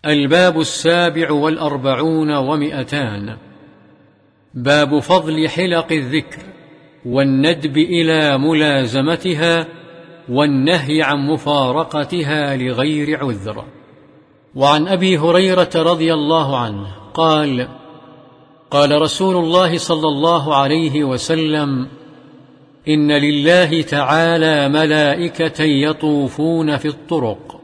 الباب 47 باب فضل حلق الذكر والندب إلى ملازمتها والنهي عن مفارقتها لغير عذر. وعن أبي هريرة رضي الله عنه قال: قال رسول الله صلى الله عليه وسلم: إن لله تعالى ملائكة يطوفون في الطرق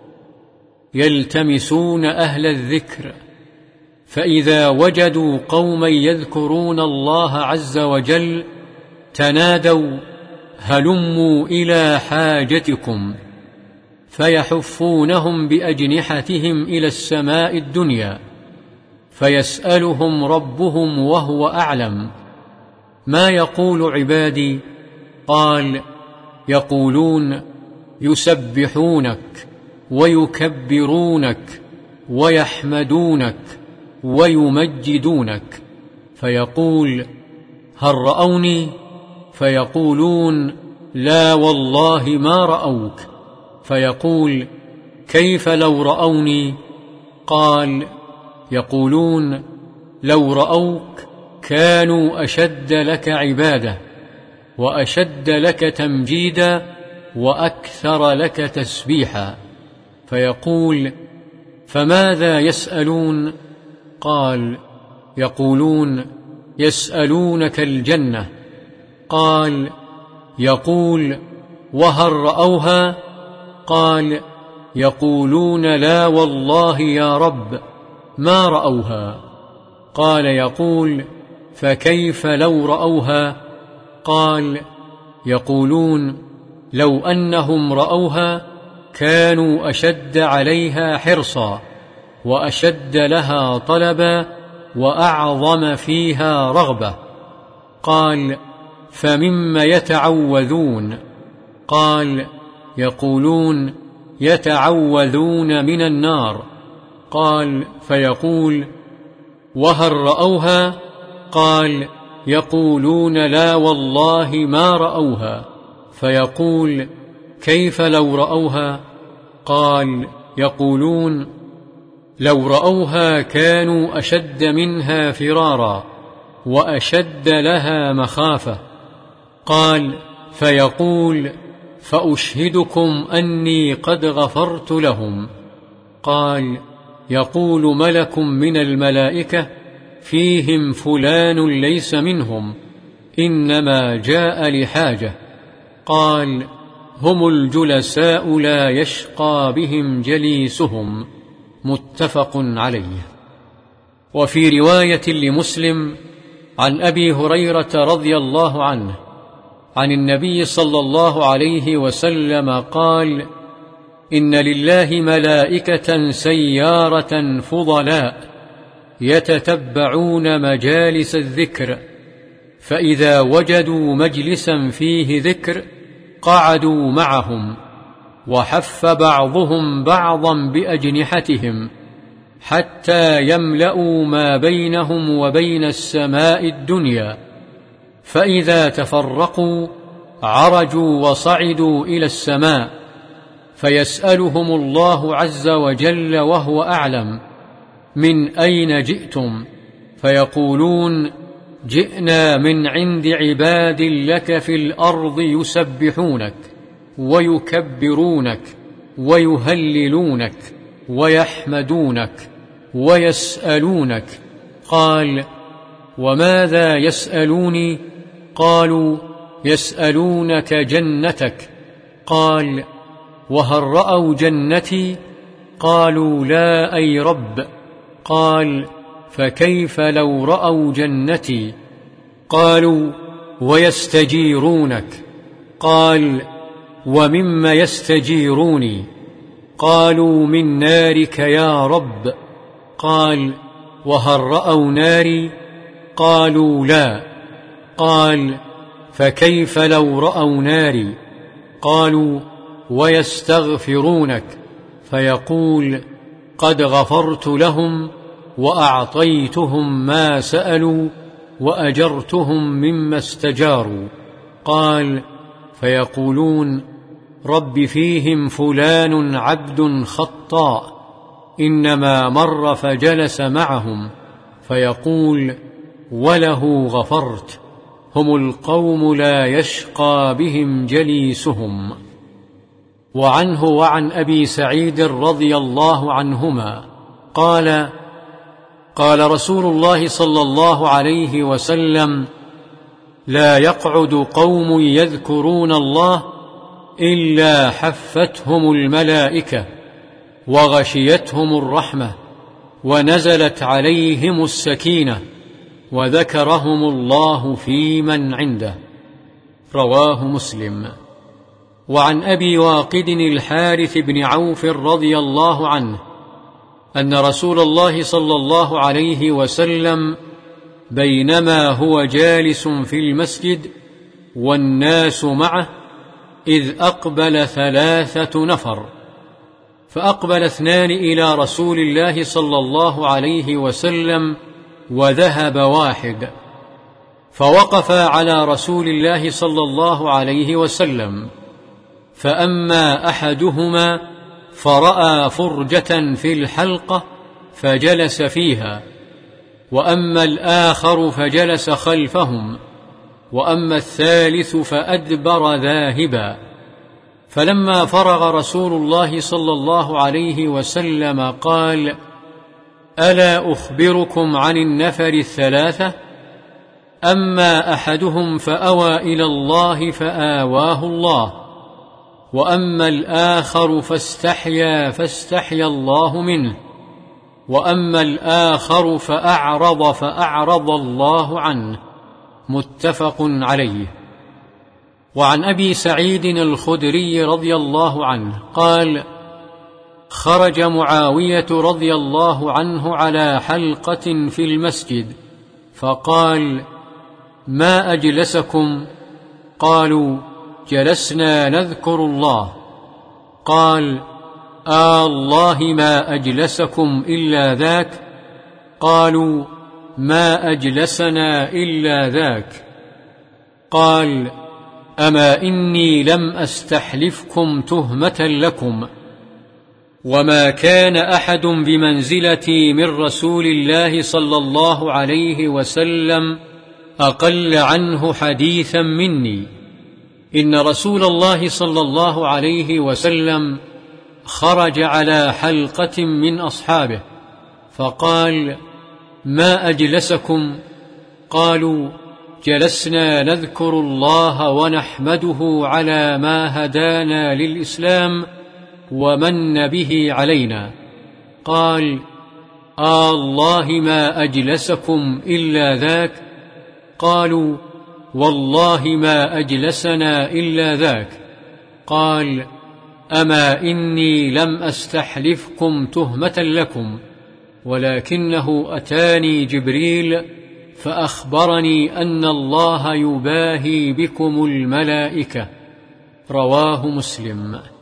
يلتمسون أهل الذكر، فإذا وجدوا قوما يذكرون الله عز وجل تنادوا: هلموا إلى حاجتكم، فيحفونهم بأجنحتهم إلى السماء الدنيا، فيسألهم ربهم وهو أعلم: ما يقول عبادي؟ قال: يقولون: يسبحونك ويكبرونك ويحمدونك ويمجدونك. فيقول: هل رأوني؟ فيقولون: لا والله ما رأوك. فيقول: كيف لو رأوني؟ قال: يقولون: لو رأوك كانوا أشد لك عبادة وأشد لك تمجيدا وأكثر لك تسبيحا. فيقول: فماذا يسألون؟ قال: يقولون: يسألونك الجنة. قال: يقول: وهل رأوها؟ قال: يقولون: لا والله يا رب ما رأوها. قال: يقول: فكيف لو رأوها؟ قال: يقولون: لو أنهم رأوها كانوا أشد عليها حرصا وأشد لها طلبا وأعظم فيها رغبة. قال: فمما يتعوذون؟ قال: يقولون: يتعوذون من النار. قال: فيقول: وهل رأوها؟ قال: يقولون: لا والله ما رأوها. فيقول: كيف لو رأوها؟ قال: يقولون: لو رأوها كانوا أشد منها فرارا وأشد لها مخافة. قال: فيقول: فأشهدكم أني قد غفرت لهم. قال: يقول ملك من الملائكة: فيهم فلان ليس منهم، إنما جاء لحاجة. قال: هم الجلساء لا يشقى بهم جليسهم. متفق عليه. وفي رواية لمسلم عن أبي هريرة رضي الله عنه عن النبي صلى الله عليه وسلم قال: إن لله ملائكة سيارة فضلاء يتتبعون مجالس الذكر، فإذا وجدوا مجلسا فيه ذكر قعدوا معهم، وحف بعضهم بعضا بأجنحتهم حتى يملأوا ما بينهم وبين السماء الدنيا، فإذا تفرقوا عرجوا وصعدوا إلى السماء، فيسألهم الله عز وجل وهو أعلم: من أين جئتم؟ فيقولون: جئنا من عند عباد لك في الأرض يسبحونك ويكبرونك ويهللونك ويحمدونك ويسألونك. قال: وماذا يسألوني؟ قالوا: يسألونك جنتك. قال: وهل رأوا جنتي؟ قالوا: لا أي رب. قال: فكيف لو رأوا جنتي؟ قالوا: ويستجيرونك. قال: ومما يستجيروني؟ قالوا: من نارك يا رب. قال: وهل رأوا ناري؟ قالوا: لا. قال: فكيف لو رأوا ناري؟ قالوا: ويستغفرونك. فيقول: قد غفرت لهم وأعطيتهم ما سألوا وأجرتهم مما استجاروا. قال: فيقولون: رب فيهم فلان عبد خطاء إنما مر فجلس معهم فيقول: وله غفرت، هم القوم لا يشقى بهم جليسهم. وعنه وعن أبي سعيد رضي الله عنهما قال: قال رسول الله صلى الله عليه وسلم: لا يقعد قوم يذكرون الله إلا حفتهم الملائكة وغشيتهم الرحمة ونزلت عليهم السكينة وذكرهم الله في من عنده. رواه مسلم. وعن أبي واقد الحارث بن عوف رضي الله عنه أن رسول الله صلى الله عليه وسلم بينما هو جالس في المسجد والناس معه إذ أقبل 3 نفر، فأقبل 2 إلى رسول الله صلى الله عليه وسلم وذهب 1، فوقفا على رسول الله صلى الله عليه وسلم، فأما أحدهما فرأى فرجة في الحلقة فجلس فيها، وأما الآخر فجلس خلفهم، وأما الثالث فأدبر ذاهبا. فلما فرغ رسول الله صلى الله عليه وسلم قال: ألا أخبركم عن النفر 3؟ أما أحدهم فأوى إلى الله فآواه الله، وأما الآخر فاستحيا فاستحيا الله منه، وأما الآخر فأعرض الله عنه. متفق عليه. وعن أبي سعيد الخدري رضي الله عنه قال: خرج معاوية رضي الله عنه على حلقة في المسجد فقال: ما أجلسكم؟ قالوا: جلسنا نذكر الله. قال: الله ما أجلسكم إلا ذاك؟ قالوا: ما أجلسنا إلا ذاك. قال: أما إني لم أستحلفكم تهمة لكم، وما كان أحد بمنزلتي من رسول الله صلى الله عليه وسلم أقل عنه حديثا مني. إن رسول الله صلى الله عليه وسلم خرج على حلقة من أصحابه فقال: ما أجلسكم؟ قالوا: جلسنا نذكر الله ونحمده على ما هدانا للإسلام ومن به علينا. قال: الله ما أجلسكم إلا ذاك؟ قالوا: والله ما أجلسنا إلا ذاك. قال: أما إني لم أستحلفكم تهمة لكم، ولكنه أتاني جبريل فأخبرني أن الله يباهي بكم الملائكة. رواه مسلم.